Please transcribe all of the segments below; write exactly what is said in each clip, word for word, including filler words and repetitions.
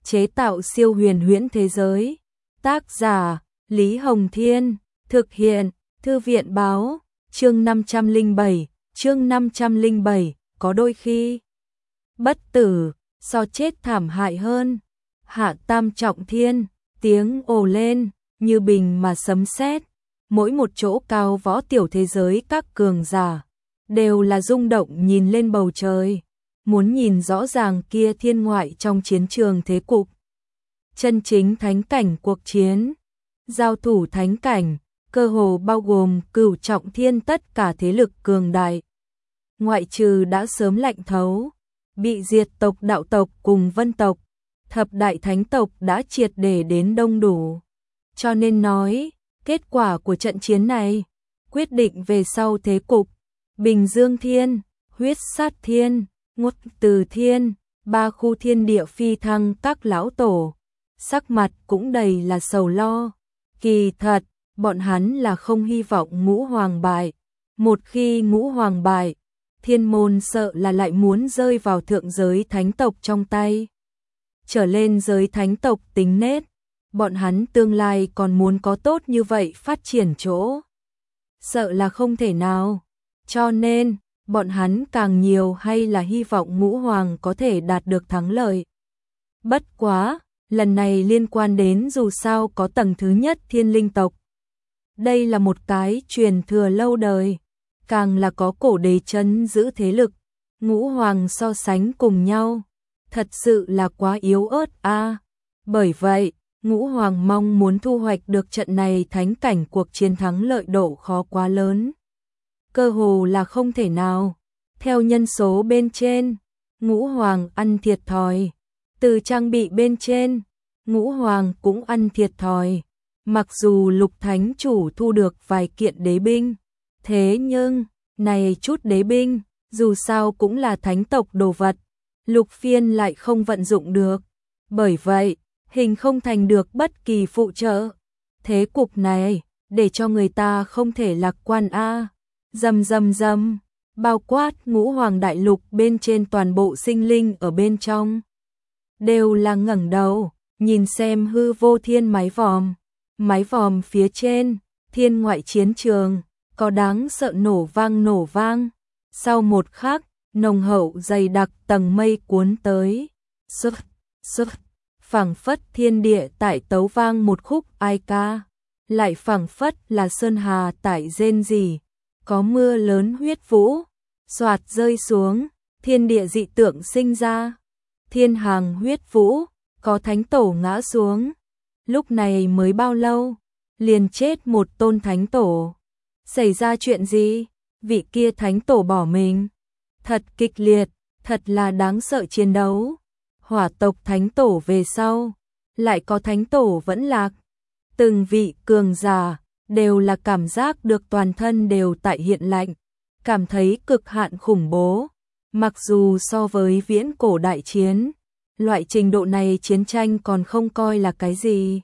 chế tạo siêu huyền huyễn thế giới. Tác giả Lý Hồng Thiên, thực hiện Thư viện Báo. Chương năm trăm lẻ bảy, chương năm trăm lẻ bảy, có đôi khi bất tử so chết thảm hại hơn. Hạ Tam Trọng Thiên, tiếng ồ lên như bình mà sấm sét, mỗi một chỗ cao võ tiểu thế giới các cường giả đều là rung động nhìn lên bầu trời, muốn nhìn rõ ràng kia thiên ngoại trong chiến trường thế cục. Chân chính thánh cảnh cuộc chiến, giao thủ thánh cảnh, cơ hồ bao gồm cửu trọng thiên tất cả thế lực cường đại. Ngoại trừ đã sớm lạnh thấu, bị diệt tộc đạo tộc cùng vân tộc, thập đại thánh tộc đã triệt để đến đông đủ. Cho nên nói, kết quả của trận chiến này, quyết định về sau thế cục. Bình Dương Thiên, Huyết Sát Thiên, Ngút Từ Thiên, ba khu thiên địa phi thăng các lão tổ, sắc mặt cũng đầy là sầu lo. Kỳ thật, bọn hắn là không hy vọng Ngũ Hoàng bại. Một khi Ngũ Hoàng bại, thiên môn sợ là lại muốn rơi vào thượng giới thánh tộc trong tay. Trở lên giới thánh tộc tính nết, bọn hắn tương lai còn muốn có tốt như vậy phát triển chỗ, sợ là không thể nào. Cho nên, bọn hắn càng nhiều hay là hy vọng Ngũ Hoàng có thể đạt được thắng lợi. Bất quá, lần này liên quan đến dù sao có tầng thứ nhất thiên linh tộc. Đây là một cái truyền thừa lâu đời, càng là có cổ đế trấn giữ thế lực. Ngũ Hoàng so sánh cùng nhau, thật sự là quá yếu ớt a. À. Bởi vậy, Ngũ Hoàng mong muốn thu hoạch được trận này thánh cảnh cuộc chiến thắng lợi độ khó quá lớn. Cơ hồ là không thể nào. Theo nhân số bên trên, Ngũ Hoàng ăn thiệt thòi. Từ trang bị bên trên, Ngũ Hoàng cũng ăn thiệt thòi. Mặc dù Lục Thánh Chủ thu được vài kiện đế binh, thế nhưng, này chút đế binh, dù sao cũng là thánh tộc đồ vật, Lục Phiên lại không vận dụng được. Bởi vậy, hình không thành được bất kỳ phụ trợ. Thế cục này, để cho người ta không thể lạc quan a. Dầm dầm dầm, bao quát Ngũ Hoàng đại lục bên trên toàn bộ sinh linh ở bên trong. Đều là ngẩng đầu, nhìn xem hư vô thiên mái vòm. Mái vòm phía trên, thiên ngoại chiến trường, có đáng sợ nổ vang nổ vang. Sau một khắc, nồng hậu dày đặc tầng mây cuốn tới. Sức, sức, phảng phất thiên địa tại tấu vang một khúc ai ca. Lại phảng phất là sơn hà tại rên rỉ. Có mưa lớn huyết vũ, xoạt rơi xuống, thiên địa dị tượng sinh ra. Thiên hàng huyết vũ, có thánh tổ ngã xuống. Lúc này mới bao lâu, liền chết một tôn thánh tổ. Xảy ra chuyện gì? Vị kia thánh tổ bỏ mình. Thật kịch liệt, thật là đáng sợ chiến đấu. Hỏa tộc thánh tổ về sau, lại có thánh tổ vẫn lạc. Từng vị cường giả đều là cảm giác được toàn thân đều tại hiện lạnh, cảm thấy cực hạn khủng bố. Mặc dù so với viễn cổ đại chiến, loại trình độ này chiến tranh còn không coi là cái gì.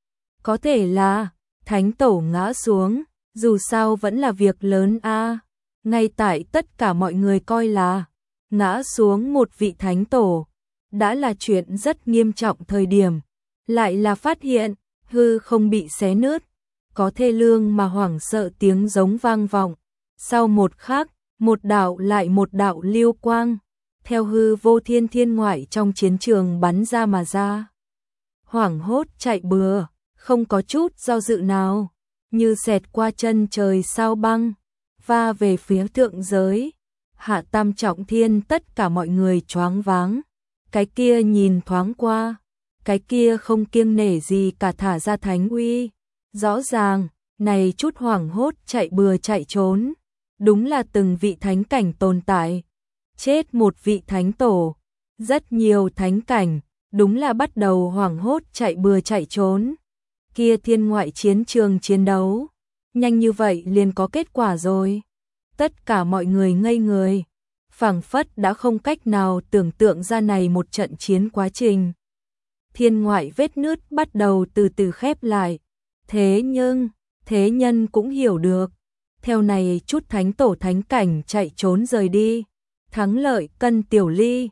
Có thể là thánh tổ ngã xuống, dù sao vẫn là việc lớn a. À. Ngay tại tất cả mọi người coi là ngã xuống một vị thánh tổ đã là chuyện rất nghiêm trọng thời điểm, lại là phát hiện hư không bị xé nứt, có thê lương mà hoảng sợ tiếng giống vang vọng. Sau một khắc, một đạo lại một đạo lưu quang theo hư vô thiên thiên ngoại trong chiến trường bắn ra mà ra. Hoảng hốt chạy bừa, không có chút do dự nào, như xẹt qua chân trời sao băng, va về phía thượng giới. Hạ Tam Trọng Thiên tất cả mọi người choáng váng, cái kia nhìn thoáng qua, cái kia không kiêng nể gì cả thả ra thánh uy. Rõ ràng, này chút hoảng hốt chạy bừa chạy trốn, đúng là từng vị thánh cảnh tồn tại. Chết một vị thánh tổ, rất nhiều thánh cảnh, đúng là bắt đầu hoảng hốt chạy bừa chạy trốn. Kia thiên ngoại chiến trường chiến đấu, nhanh như vậy liền có kết quả rồi. Tất cả mọi người ngây người, phảng phất đã không cách nào tưởng tượng ra này một trận chiến quá trình. Thiên ngoại vết nứt bắt đầu từ từ khép lại. Thế nhưng, thế nhân cũng hiểu được, theo này chút thánh tổ thánh cảnh chạy trốn rời đi, thắng lợi cân tiểu ly,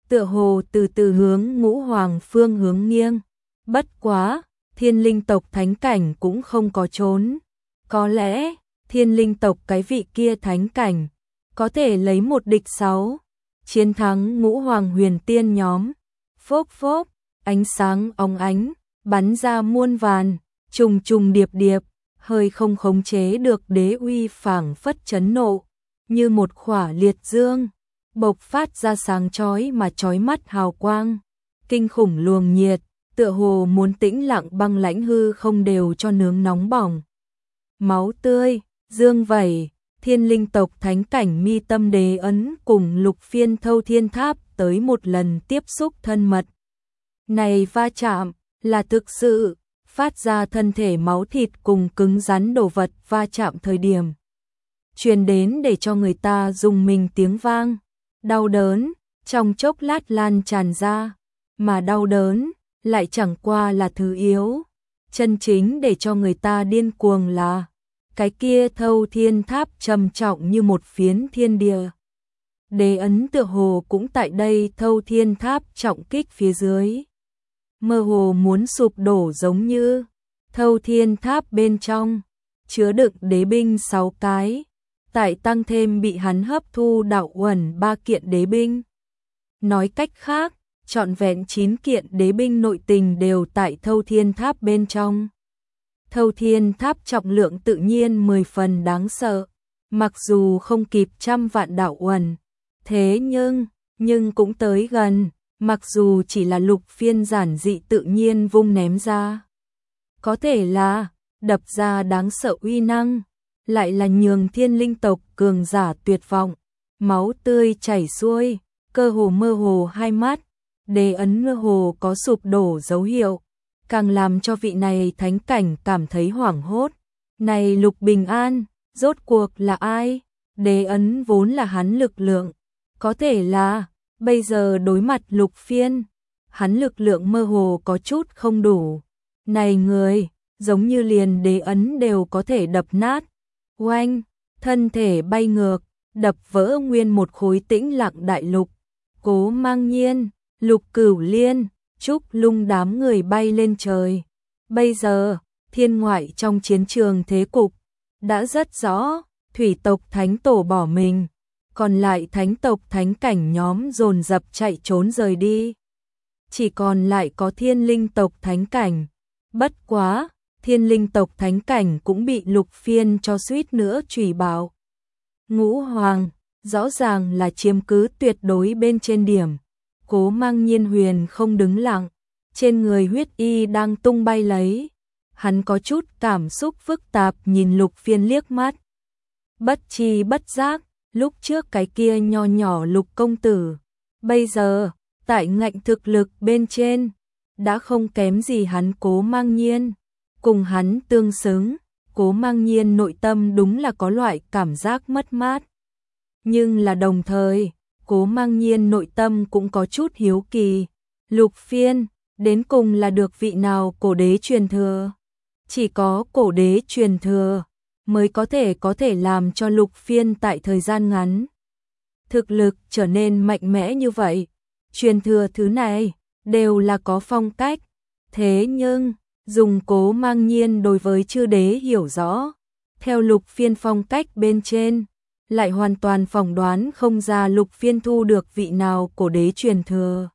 tựa hồ từ từ hướng ngũ hoàng phương hướng nghiêng. Bất quá, thiên linh tộc thánh cảnh cũng không có trốn. Có lẽ, thiên linh tộc cái vị kia thánh cảnh, có thể lấy một địch sáu, chiến thắng ngũ hoàng huyền tiên nhóm. Phốp phốp, ánh sáng óng ánh, bắn ra muôn vàn, trùng trùng điệp điệp, hơi không khống chế được đế uy phảng phất chấn nộ, như một khỏa liệt dương, bộc phát ra sáng chói mà chói mắt hào quang, kinh khủng luồng nhiệt, tựa hồ muốn tĩnh lặng băng lãnh hư không đều cho nướng nóng bỏng. Máu tươi, dương vẩy, thiên linh tộc thánh cảnh mi tâm đế ấn cùng lục phiên thâu thiên tháp tới một lần tiếp xúc thân mật. Này va chạm, là thực sự, phát ra thân thể máu thịt cùng cứng rắn đồ vật va chạm thời điểm. Truyền đến để cho người ta rùng mình tiếng vang, đau đớn, trong chốc lát lan tràn ra, mà đau đớn, lại chẳng qua là thứ yếu. Chân chính để cho người ta điên cuồng là, cái kia thâu thiên tháp trầm trọng như một phiến thiên địa. Đế ấn tựa hồ cũng tại đây thâu thiên tháp trọng kích phía dưới. Mơ hồ muốn sụp đổ giống như thâu thiên tháp bên trong, chứa đựng đế binh sáu cái, tại tăng thêm bị hắn hấp thu đạo uẩn ba kiện đế binh. Nói cách khác, trọn vẹn chín kiện đế binh nội tình đều tại thâu thiên tháp bên trong. Thâu thiên tháp trọng lượng tự nhiên mười phần đáng sợ, mặc dù không kịp trăm vạn đạo uẩn, thế nhưng, nhưng cũng tới gần, mặc dù chỉ là lục phiên giản dị tự nhiên vung ném ra. Có thể là, đập ra đáng sợ uy năng, lại là nhường thiên linh tộc cường giả tuyệt vọng, máu tươi chảy xuôi, cơ hồ mơ hồ hai mắt, đế ấn mơ hồ có sụp đổ dấu hiệu, càng làm cho vị này thánh cảnh cảm thấy hoảng hốt. Này Lục Bình An, rốt cuộc là ai? Đế ấn vốn là hắn lực lượng, có thể là, bây giờ đối mặt lục phiên, hắn lực lượng mơ hồ có chút không đủ. Này người, giống như liền đế ấn đều có thể đập nát. Oanh, thân thể bay ngược, đập vỡ nguyên một khối tĩnh lặng đại lục. Cố Mang Nhiên, Lục Cửu Liên, Trúc Lung đám người bay lên trời. Bây giờ, thiên ngoại trong chiến trường thế cục, đã rất rõ, thủy tộc thánh tổ bỏ mình, còn lại thánh tộc thánh cảnh nhóm dồn dập chạy trốn rời đi. Chỉ còn lại có thiên linh tộc thánh cảnh. Bất quá, thiên linh tộc thánh cảnh cũng bị lục phiên cho suýt nữa trùy bảo. Ngũ Hoàng, rõ ràng là chiếm cứ tuyệt đối bên trên điểm. Cố Mang Nhiên huyền không đứng lặng, trên người huyết y đang tung bay lấy. Hắn có chút cảm xúc phức tạp nhìn lục phiên liếc mắt. Bất chi bất giác, lúc trước cái kia nho nhỏ lục công tử, bây giờ, tại ngạnh thực lực bên trên, đã không kém gì hắn Cố Mang Nhiên. Cùng hắn tương xứng, Cố Mang Nhiên nội tâm đúng là có loại cảm giác mất mát. Nhưng là đồng thời, Cố Mang Nhiên nội tâm cũng có chút hiếu kỳ. Lục phiên, đến cùng là được vị nào cổ đế truyền thừa? Chỉ có cổ đế truyền thừa mới có thể có thể làm cho lục phiên tại thời gian ngắn thực lực trở nên mạnh mẽ như vậy. Truyền thừa thứ này đều là có phong cách, thế nhưng dùng Cố Mang Nhiên đối với chư đế hiểu rõ, theo lục phiên phong cách bên trên, lại hoàn toàn phỏng đoán không ra lục phiên thu được vị nào cổ đế truyền thừa.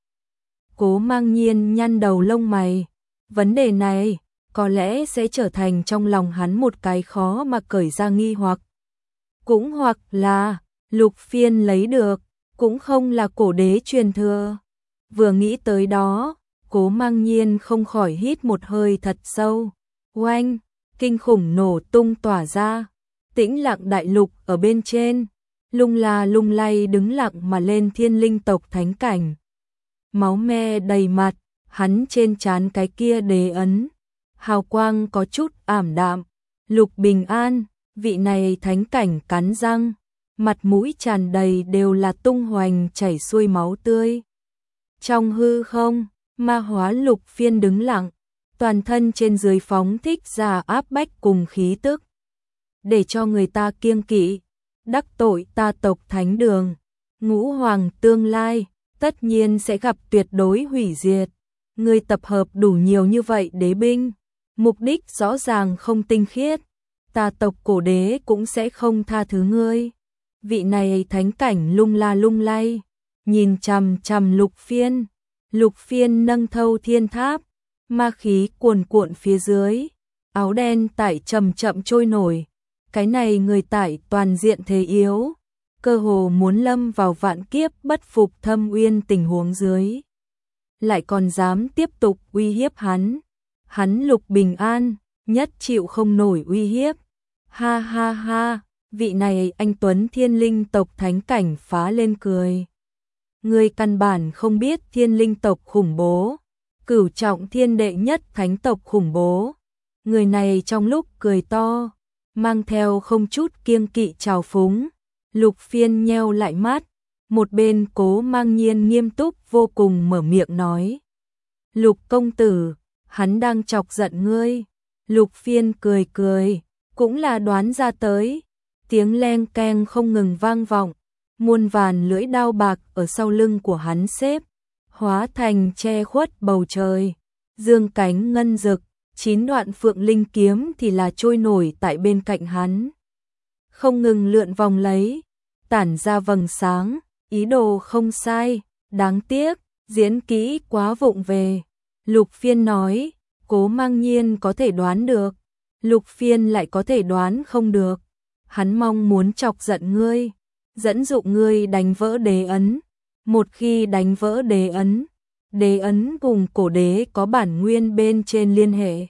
Cố Mang Nhiên nhăn đầu lông mày, vấn đề này có lẽ sẽ trở thành trong lòng hắn một cái khó mà cởi ra nghi hoặc. Cũng hoặc là, lục phiên lấy được, cũng không là cổ đế truyền thừa. Vừa nghĩ tới đó, Cố Mang Nhiên không khỏi hít một hơi thật sâu. Oanh, kinh khủng nổ tung tỏa ra, tĩnh lặng đại lục ở bên trên, lung la lung lay đứng lặng mà lên thiên linh tộc thánh cảnh. Máu me đầy mặt, hắn trên trán cái kia đế ấn, hào quang có chút ảm đạm. Lục Bình An, vị này thánh cảnh cắn răng, mặt mũi tràn đầy đều là tung hoành chảy xuôi máu tươi. Trong hư không, ma hóa lục phiên đứng lặng, toàn thân trên dưới phóng thích ra áp bách cùng khí tức, để cho người ta kiêng kỵ. Đắc tội ta tộc thánh đường, ngũ hoàng tương lai, tất nhiên sẽ gặp tuyệt đối hủy diệt. Ngươi tập hợp đủ nhiều như vậy đế binh, mục đích rõ ràng không tinh khiết, ta tộc cổ đế cũng sẽ không tha thứ ngươi. Vị này thánh cảnh lung la lung lay, nhìn chằm chằm Lục Phiên. Lục Phiên nâng thâu thiên tháp, ma khí cuồn cuộn phía dưới, áo đen tải chậm chậm trôi nổi. Cái này người tải toàn diện thế yếu, cơ hồ muốn lâm vào vạn kiếp bất phục thâm uyên tình huống dưới. Lại còn dám tiếp tục uy hiếp hắn. Hắn Lục Bình An, nhất chịu không nổi uy hiếp. Ha ha ha, vị này anh Tuấn Thiên Linh tộc thánh cảnh phá lên cười. Người căn bản không biết Thiên Linh tộc khủng bố, cửu trọng thiên đệ nhất thánh tộc khủng bố. Người này trong lúc cười to, mang theo không chút kiêng kỵ trào phúng. Lục Phiên nheo lại mắt, một bên Cố Mang Nhiên nghiêm túc vô cùng mở miệng nói. Lục công tử, hắn đang chọc giận ngươi. Lục Phiên cười cười, cũng là đoán ra tới. Tiếng leng keng không ngừng vang vọng, muôn vàn lưỡi đao bạc ở sau lưng của hắn xếp, hóa thành che khuất bầu trời. Dương cánh ngân rực, chín đoạn phượng linh kiếm thì là trôi nổi tại bên cạnh hắn. Không ngừng lượn vòng lấy, tản ra vầng sáng, ý đồ không sai, đáng tiếc, diễn kỹ quá vụng về. Lục Phiên nói, Cố Mang Nhiên có thể đoán được, Lục Phiên lại có thể đoán không được. Hắn mong muốn chọc giận ngươi, dẫn dụ ngươi đánh vỡ đế ấn. Một khi đánh vỡ đế ấn, đế ấn cùng cổ đế có bản nguyên bên trên liên hệ,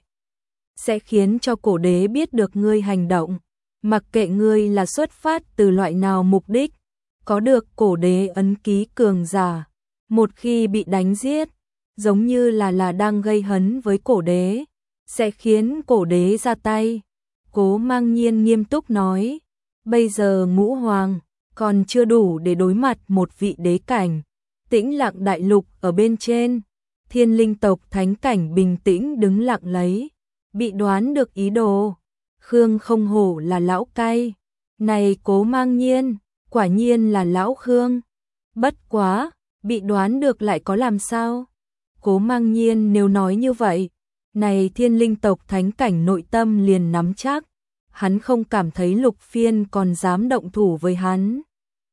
sẽ khiến cho cổ đế biết được ngươi hành động, mặc kệ ngươi là xuất phát từ loại nào mục đích. Có được cổ đế ấn ký cường giả, một khi bị đánh giết, giống như là là đang gây hấn với cổ đế, sẽ khiến cổ đế ra tay. Cố Mang Nhiên nghiêm túc nói, bây giờ Ngũ Hoàng còn chưa đủ để đối mặt một vị đế cảnh. Tĩnh Lặng đại lục ở bên trên, Thiên Linh tộc thánh cảnh bình tĩnh đứng lặng lấy, bị đoán được ý đồ. Khương không hổ là lão cay, này Cố Mang Nhiên, quả nhiên là lão Khương. Bất quá, bị đoán được lại có làm sao? Cố Mang Nhiên nếu nói như vậy, này Thiên Linh tộc thánh cảnh nội tâm liền nắm chắc. Hắn không cảm thấy Lục Phiên còn dám động thủ với hắn.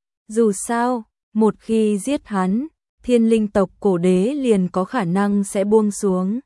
Dù sao, một khi giết hắn, Thiên Linh tộc cổ đế liền có khả năng sẽ buông xuống.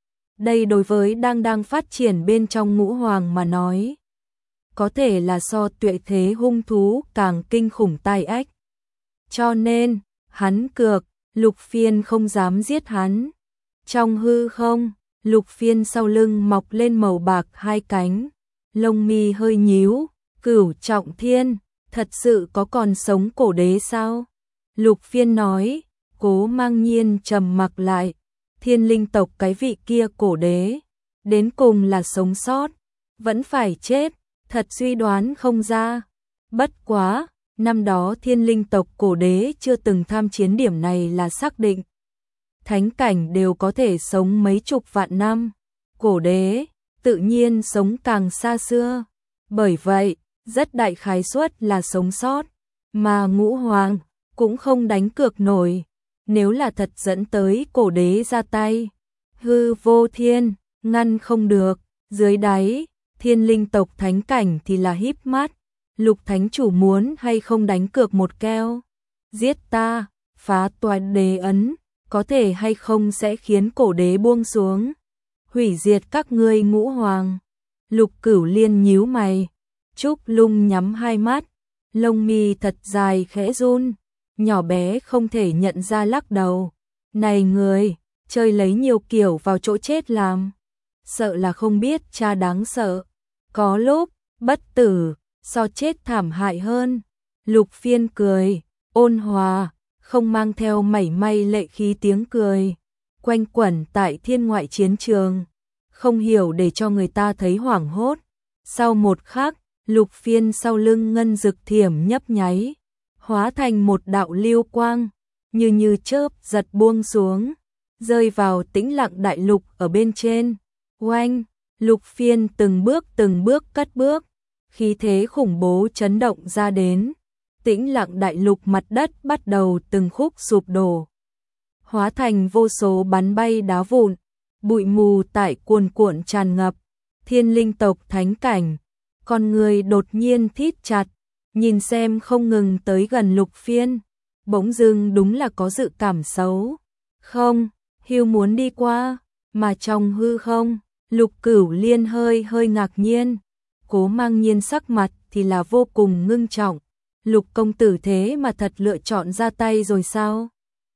Đây đối với đang đang phát triển bên trong Ngũ Hoàng mà nói, có thể là so tuyệt thế hung thú càng kinh khủng tai ách. Cho nên, hắn cược, Lục Phiên không dám giết hắn. Trong hư không, Lục Phiên sau lưng mọc lên màu bạc hai cánh, lông mi hơi nhíu. Cửu trọng thiên, thật sự có còn sống cổ đế sao? Lục Phiên nói. Cố Mang Nhiên trầm mặc lại. Thiên Linh tộc cái vị kia cổ đế, đến cùng là sống sót, vẫn phải chết, thật suy đoán không ra. Bất quá, năm đó Thiên Linh tộc cổ đế chưa từng tham chiến, điểm này là xác định. Thánh cảnh đều có thể sống mấy chục vạn năm, cổ đế tự nhiên sống càng xa xưa. Bởi vậy, rất đại khái suất là sống sót, mà Ngũ Hoàng cũng không đánh cược nổi. Nếu là thật dẫn tới cổ đế ra tay, hư vô thiên, ngăn không được. Dưới đáy, Thiên Linh tộc thánh cảnh thì là híp mắt. Lục thánh chủ muốn hay không đánh cược một keo? Giết ta, phá toái đế ấn, có thể hay không sẽ khiến cổ đế buông xuống, hủy diệt các ngươi Ngũ Hoàng. Lục Cửu Liên nhíu mày, Trúc Lung nhắm hai mắt, lông mi thật dài khẽ run, nhỏ bé không thể nhận ra lắc đầu. Này người, chơi lấy nhiều kiểu vào chỗ chết làm, sợ là không biết cha đáng sợ. Có lúc, bất tử, so chết thảm hại hơn. Lục Phiên cười, ôn hòa, không mang theo mảy may lệ khí tiếng cười, quanh quẩn tại thiên ngoại chiến trường, không hiểu để cho người ta thấy hoảng hốt. Sau một khắc, Lục Phiên sau lưng ngân dực thiểm nhấp nháy, hóa thành một đạo lưu quang, như như chớp giật buông xuống, rơi vào Tĩnh Lặng đại lục ở bên trên. Oanh, Lục Phiên từng bước từng bước cất bước, khí thế khủng bố chấn động ra đến. Tĩnh lặng đại lục mặt đất bắt đầu từng khúc sụp đổ, hóa thành vô số bắn bay đá vụn, bụi mù tại cuồn cuộn tràn ngập. Thiên linh tộc thánh cảnh, con người đột nhiên thít chặt, nhìn xem không ngừng tới gần Lục Phiên, bỗng dưng đúng là có dự cảm xấu. Không, Hưu muốn đi qua, mà trong hư không, Lục Cửu Liên hơi hơi ngạc nhiên, Cố Mang Nhiên sắc mặt thì là vô cùng ngưng trọng. Lục công tử thế mà thật lựa chọn ra tay rồi sao?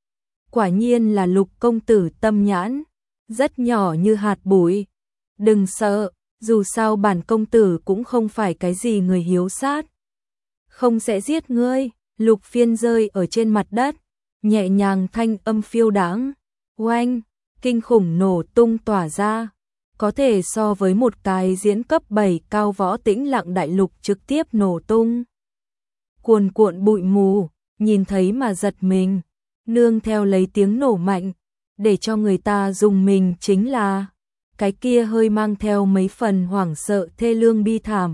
Quả nhiên là Lục công tử tâm nhãn, rất nhỏ như hạt bụi. Đừng sợ, dù sao bản công tử cũng không phải cái gì người hiếu sát. Không sẽ giết ngươi. Lục Phiên rơi ở trên mặt đất, nhẹ nhàng thanh âm phiêu đãng, oanh, kinh khủng nổ tung tỏa ra, có thể so với một cái diễn cấp bảy cao võ tĩnh lặng đại lục trực tiếp nổ tung. Cuồn cuộn bụi mù, nhìn thấy mà giật mình, nương theo lấy tiếng nổ mạnh, để cho người ta dùng mình chính là cái kia hơi mang theo mấy phần hoảng sợ thê lương bi thảm.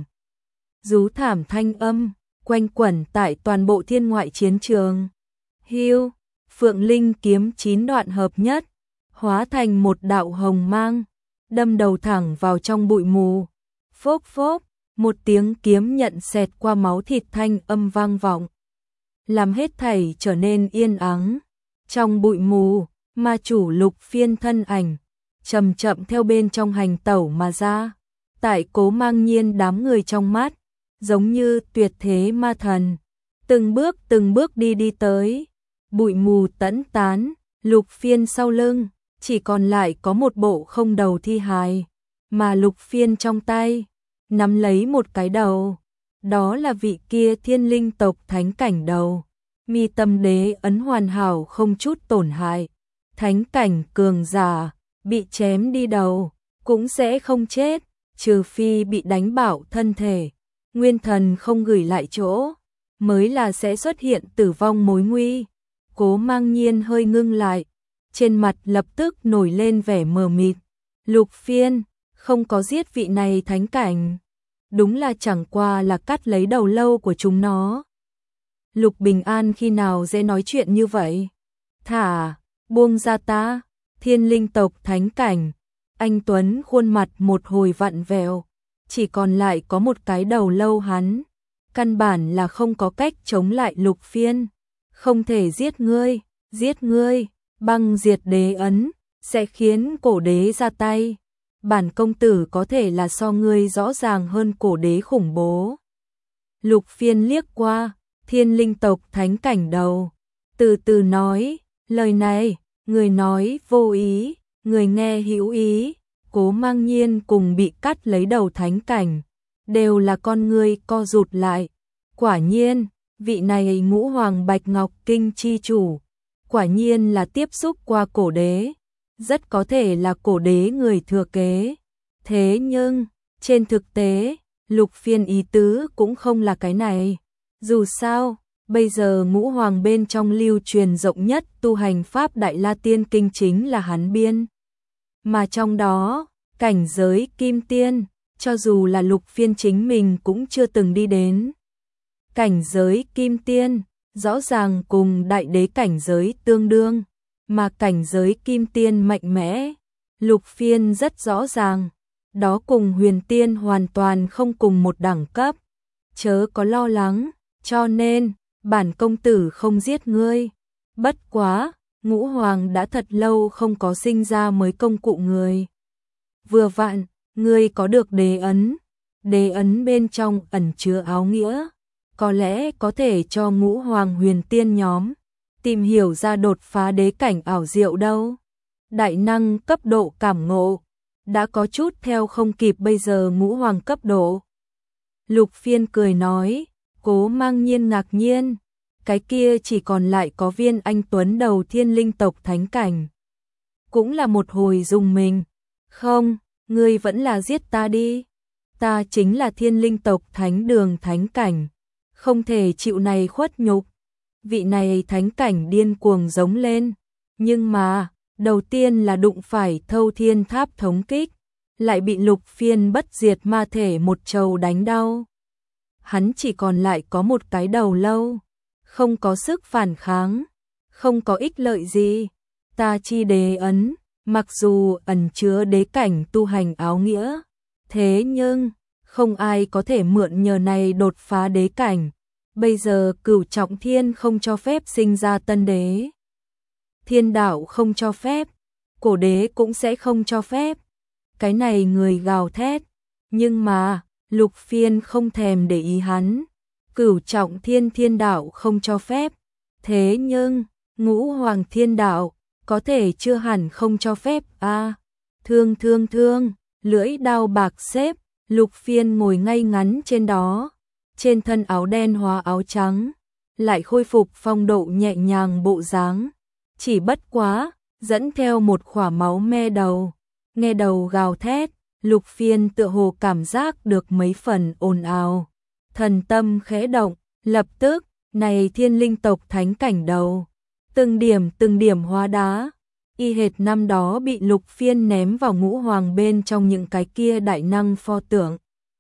Rú thảm thanh âm quanh quẩn tại toàn bộ thiên ngoại chiến trường. Hưu, Phượng Linh kiếm chín đoạn hợp nhất, hóa thành một đạo hồng mang, đâm đầu thẳng vào trong bụi mù. Phốc phốc, một tiếng kiếm nhận xẹt qua máu thịt thanh âm vang vọng, làm hết thảy trở nên yên ắng. Trong bụi mù, ma chủ Lục Phiên thân ảnh chậm chậm theo bên trong hành tẩu mà ra, tại Cố Mang Nhiên đám người trong mắt, giống như tuyệt thế ma thần, từng bước từng bước đi đi tới. Bụi mù tẫn tán, Lục Phiên sau lưng chỉ còn lại có một bộ không đầu thi hài, mà Lục Phiên trong tay nắm lấy một cái đầu, đó là vị kia thiên linh tộc thánh cảnh đầu, mi tâm đế ấn hoàn hảo không chút tổn hại. Thánh cảnh cường giả bị chém đi đầu cũng sẽ không chết, trừ phi bị đánh bạo thân thể, nguyên thần không gửi lại chỗ, mới là sẽ xuất hiện tử vong mối nguy. Cố Mang Nhiên hơi ngưng lại, trên mặt lập tức nổi lên vẻ mờ mịt. Lục Phiên không có giết vị này thánh cảnh, đúng là chẳng qua là cắt lấy đầu lâu của chúng nó. Lục Bình An khi nào dễ nói chuyện như vậy? Thả, buông ra ta. Thiên linh tộc thánh cảnh, anh Tuấn khuôn mặt một hồi vặn vẹo, chỉ còn lại có một cái đầu lâu hắn, căn bản là không có cách chống lại Lục Phiên. Không thể giết ngươi, giết ngươi, băng diệt đế ấn, sẽ khiến cổ đế ra tay. Bản công tử có thể là so ngươi rõ ràng hơn cổ đế khủng bố. Lục Phiên liếc qua, thiên linh tộc thánh cảnh đầu, từ từ nói, lời này, người nói vô ý, người nghe hữu ý. Cố Mang Nhiên cùng bị cắt lấy đầu thánh cảnh, đều là con người co rụt lại. Quả nhiên, vị này Ngũ Hoàng Bạch Ngọc Kinh chi chủ, quả nhiên là tiếp xúc qua cổ đế, rất có thể là cổ đế người thừa kế. Thế nhưng, trên thực tế, Lục Phiên ý tứ cũng không là cái này. Dù sao, bây giờ Ngũ Hoàng bên trong lưu truyền rộng nhất tu hành pháp Đại La Tiên Kinh chính là hắn biên. Mà trong đó, cảnh giới kim tiên, cho dù là Lục Phiên chính mình cũng chưa từng đi đến. Cảnh giới kim tiên, rõ ràng cùng đại đế cảnh giới tương đương, mà cảnh giới kim tiên mạnh mẽ, Lục Phiên rất rõ ràng, đó cùng huyền tiên hoàn toàn không cùng một đẳng cấp. Chớ có lo lắng, cho nên, bản công tử không giết ngươi. Bất quá, Ngũ Hoàng đã thật lâu không có sinh ra mới công cụ người. Vừa vặn, ngươi có được đế ấn, đế ấn bên trong ẩn chứa áo nghĩa, có lẽ có thể cho Ngũ Hoàng huyền tiên nhóm tìm hiểu ra đột phá đế cảnh ảo diệu đâu. Đại năng cấp độ cảm ngộ, đã có chút theo không kịp bây giờ Ngũ Hoàng cấp độ. Lục Phiên cười nói, Cố Mang Nhiên ngạc nhiên, cái kia chỉ còn lại có viên anh Tuấn đầu thiên linh tộc thánh cảnh. Cũng là một hồi dùng mình, không, ngươi vẫn là giết ta đi, ta chính là thiên linh tộc thánh đường thánh cảnh, không thể chịu này khuất nhục. Vị này thánh cảnh điên cuồng giống lên, nhưng mà, đầu tiên là đụng phải Thâu Thiên Tháp thống kích, lại bị Lục Phiên bất diệt ma thể một trầu đánh đau. Hắn chỉ còn lại có một cái đầu lâu, không có sức phản kháng, không có ích lợi gì. Ta chi đế ấn, mặc dù ẩn chứa đế cảnh tu hành áo nghĩa, thế nhưng không ai có thể mượn nhờ này đột phá đế cảnh. Bây giờ Cửu Trọng Thiên không cho phép sinh ra tân đế, thiên đạo không cho phép, cổ đế cũng sẽ không cho phép. Cái này người gào thét, nhưng mà Lục Phiên không thèm để ý hắn. Cửu Trọng Thiên thiên đạo không cho phép, thế nhưng Ngũ Hoàng thiên đạo có thể chưa hẳn không cho phép a. À, thương thương thương, lưỡi đao bạc xếp, Lục Phiên ngồi ngay ngắn trên đó, trên thân áo đen hóa áo trắng, lại khôi phục phong độ nhẹ nhàng bộ dáng, chỉ bất quá dẫn theo một khỏa máu me đầu. Nghe đầu gào thét, Lục Phiên tựa hồ cảm giác được mấy phần ồn ào, thần tâm khẽ động, lập tức, này thiên linh tộc thánh cảnh đầu, từng điểm từng điểm hóa đá, y hệt năm đó bị Lục Phiên ném vào Ngũ Hoàng bên trong những cái kia đại năng pho tượng.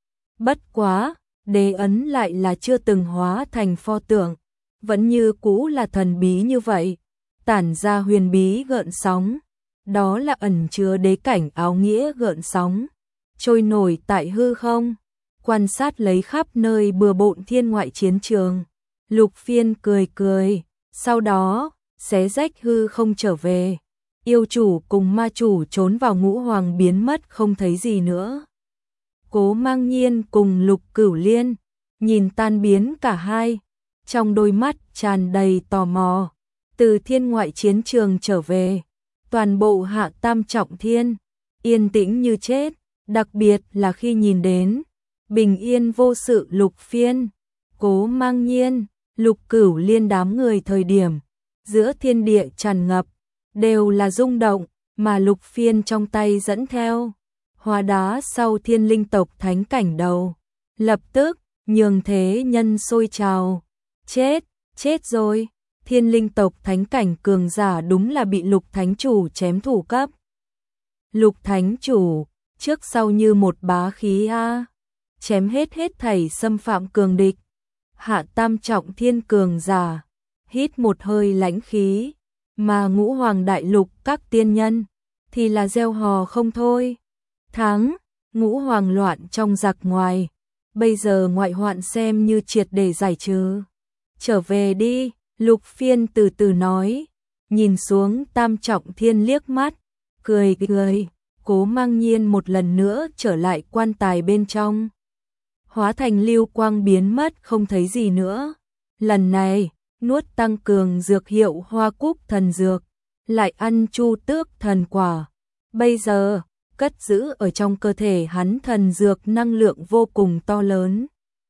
Bất quá, đế ấn lại là chưa từng hóa thành pho tượng, vẫn như cũ là thần bí như vậy, tản ra huyền bí gợn sóng. Đó là ẩn chứa đế cảnh áo nghĩa gợn sóng, trôi nổi tại hư không, quan sát lấy khắp nơi bừa bộn thiên ngoại chiến trường. Lục Phiên cười cười, sau đó xé rách hư không trở về. Yêu chủ cùng ma chủ trốn vào Ngũ Hoàng biến mất không thấy gì nữa. Cố Mang Nhiên cùng Lục Cửu Liên nhìn tan biến cả hai, trong đôi mắt tràn đầy tò mò. Từ thiên ngoại chiến trường trở về, toàn bộ Hạ Tam Trọng Thiên yên tĩnh như chết, đặc biệt là khi nhìn đến bình yên vô sự Lục Phiên, Cố Mang Nhiên, Lục Cửu Liên đám người thời điểm, giữa thiên địa tràn ngập đều là rung động, mà Lục Phiên trong tay dẫn theo hóa đá sau thiên linh tộc thánh cảnh đầu, lập tức nhường thế nhân sôi trào. Chết, chết rồi. Thiên linh tộc thánh cảnh cường giả đúng là bị Lục Thánh Chủ chém thủ cấp. Lục Thánh Chủ, trước sau như một bá khí a, chém hết hết thảy xâm phạm cường địch. Hạ Tam Trọng Thiên cường giả, hít một hơi lãnh khí, mà Ngũ Hoàng đại lục các tiên nhân thì là gieo hò không thôi. Thắng, Ngũ Hoàng loạn trong giặc ngoài, bây giờ ngoại hoạn xem như triệt để giải trừ. Trở về đi. Lục Phiên từ từ nói, nhìn xuống Tam Trọng Thiên liếc mắt, cười cười. Cố Mang Nhiên một lần nữa trở lại quan tài bên trong, hóa thành lưu quang biến mất không thấy gì nữa. Lần này, nuốt tăng cường dược hiệu Hoa Cúc thần dược, lại ăn Chu Tước thần quả. Bây giờ, cất giữ ở trong cơ thể hắn thần dược năng lượng vô cùng to lớn.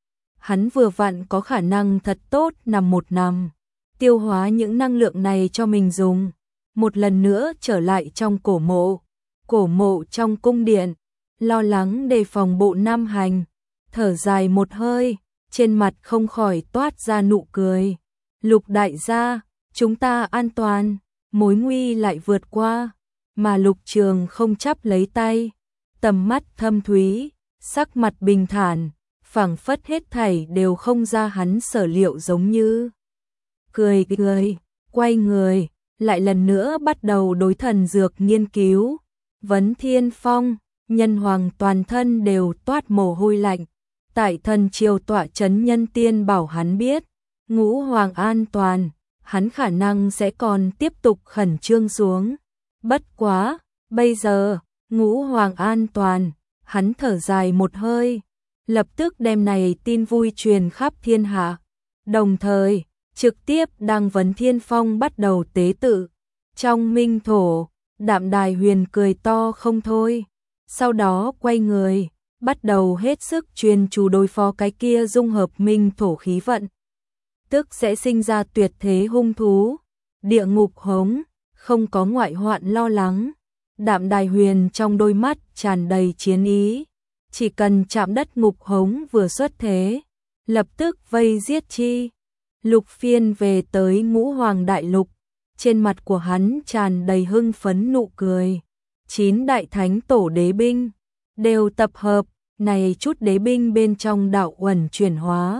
Hắn vừa vặn có khả năng thật tốt nằm một nằm, tiêu hóa những năng lượng này cho mình dùng. Một lần nữa trở lại trong cổ mộ, cổ mộ trong cung điện, lo lắng đề phòng Bộ Nam Hành, thở dài một hơi, trên mặt không khỏi toát ra nụ cười. Lục đại gia, chúng ta an toàn, mối nguy lại vượt qua, mà Lục Trường không chắp lấy tay, tầm mắt thâm thúy, sắc mặt bình thản, phảng phất hết thảy đều không ra hắn sở liệu giống như. Cười cười, quay người, lại lần nữa bắt đầu đối thần dược nghiên cứu. Vấn Thiên Phong, Nhân Hoàng toàn thân đều toát mồ hôi lạnh. Tại thần triều tọa chấn nhân tiên bảo hắn biết, Ngũ Hoàng an toàn, hắn khả năng sẽ còn tiếp tục khẩn trương xuống. Bất quá, bây giờ, Ngũ Hoàng an toàn, hắn thở dài một hơi, lập tức đem này tin vui truyền khắp thiên hạ. Đồng thời, trực tiếp đăng Vấn Thiên Phong bắt đầu tế tự. Trong minh thổ, Đạm Đài Huyền cười to không thôi, sau đó quay người, bắt đầu hết sức chuyên chú đối phó cái kia dung hợp minh thổ khí vận. Tức sẽ sinh ra tuyệt thế hung thú, địa ngục hống, không có ngoại hoạn lo lắng. Đạm Đài Huyền trong đôi mắt tràn đầy chiến ý, chỉ cần chạm đất ngục hống vừa xuất thế, lập tức vây giết chi. Lục Phiên về tới Ngũ Hoàng đại lục, trên mặt của hắn tràn đầy hưng phấn nụ cười. Chín đại thánh tổ đế binh đều tập hợp, này chút đế binh bên trong đạo uẩn chuyển hóa,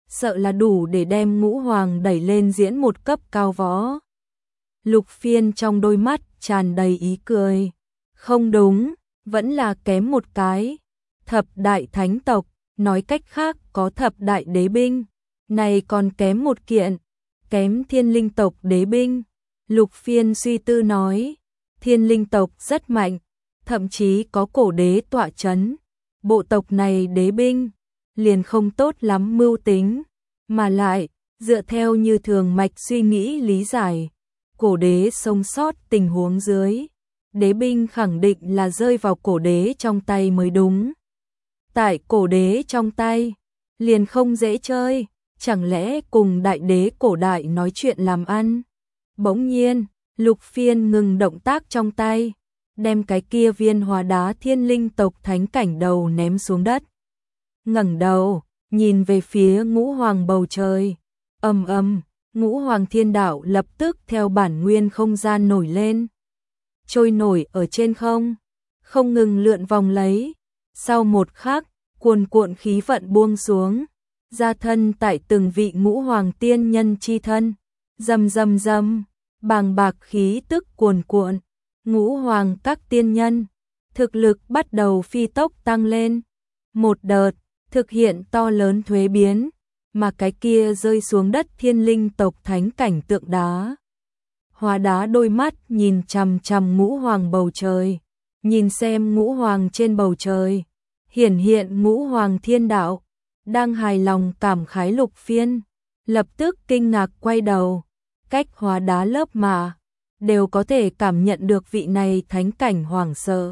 sợ là đủ để đem Ngũ Hoàng đẩy lên diễn một cấp cao võ. Lục Phiên trong đôi mắt tràn đầy ý cười. Không đúng, vẫn là kém một cái. Thập đại thánh tộc, nói cách khác có thập đại đế binh. Này còn kém một kiện, kém thiên linh tộc đế binh. Lục Phiên suy tư nói, thiên linh tộc rất mạnh, thậm chí có cổ đế tọa chấn. Bộ tộc này đế binh, liền không tốt lắm mưu tính. Mà lại, dựa theo như thường mạch suy nghĩ lý giải, cổ đế sống sót tình huống dưới, đế binh khẳng định là rơi vào cổ đế trong tay mới đúng. Tại cổ đế trong tay, liền không dễ chơi, chẳng lẽ cùng đại đế cổ đại nói chuyện làm ăn. Bỗng nhiên, Lục Phiên ngừng động tác trong tay, đem cái kia viên hóa đá thiên linh tộc thánh cảnh đầu ném xuống đất. Ngẩng đầu, nhìn về phía Ngũ Hoàng bầu trời. Ầm ầm, Ngũ Hoàng thiên đạo lập tức theo bản nguyên không gian nổi lên. Trôi nổi ở trên không, không ngừng lượn vòng lấy. Sau một khắc, cuồn cuộn khí vận buông xuống, ra thân tại từng vị Ngũ Hoàng tiên nhân chi thân. Rầm rầm rầm, bàng bạc khí tức cuồn cuộn. Ngũ Hoàng các tiên nhân, thực lực bắt đầu phi tốc tăng lên. Một đợt, thực hiện to lớn thuế biến, mà cái kia rơi xuống đất thiên linh tộc thánh cảnh tượng đá. Hóa đá đôi mắt nhìn chằm chằm Ngũ Hoàng bầu trời, nhìn xem Ngũ Hoàng trên bầu trời, hiển hiện Ngũ Hoàng thiên đạo, đang hài lòng cảm khái Lục Phiên, lập tức kinh ngạc quay đầu, cách hóa đá lớp mà, đều có thể cảm nhận được vị này thánh cảnh hoảng sợ.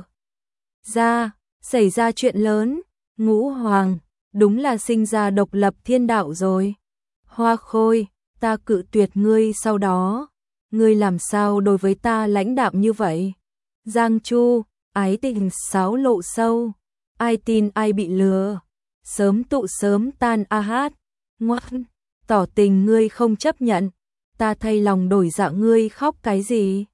Ra, xảy ra chuyện lớn, Ngũ Hoàng, đúng là sinh ra độc lập thiên đạo rồi. Hoa Khôi, ta cự tuyệt ngươi sau đó, ngươi làm sao đối với ta lãnh đạm như vậy? Giang Chu, ái tình sáo lộ sâu, ai tin ai bị lừa, sớm tụ sớm tan a hát, ngoan, tỏ tình ngươi không chấp nhận, ta thay lòng đổi dạ ngươi khóc cái gì?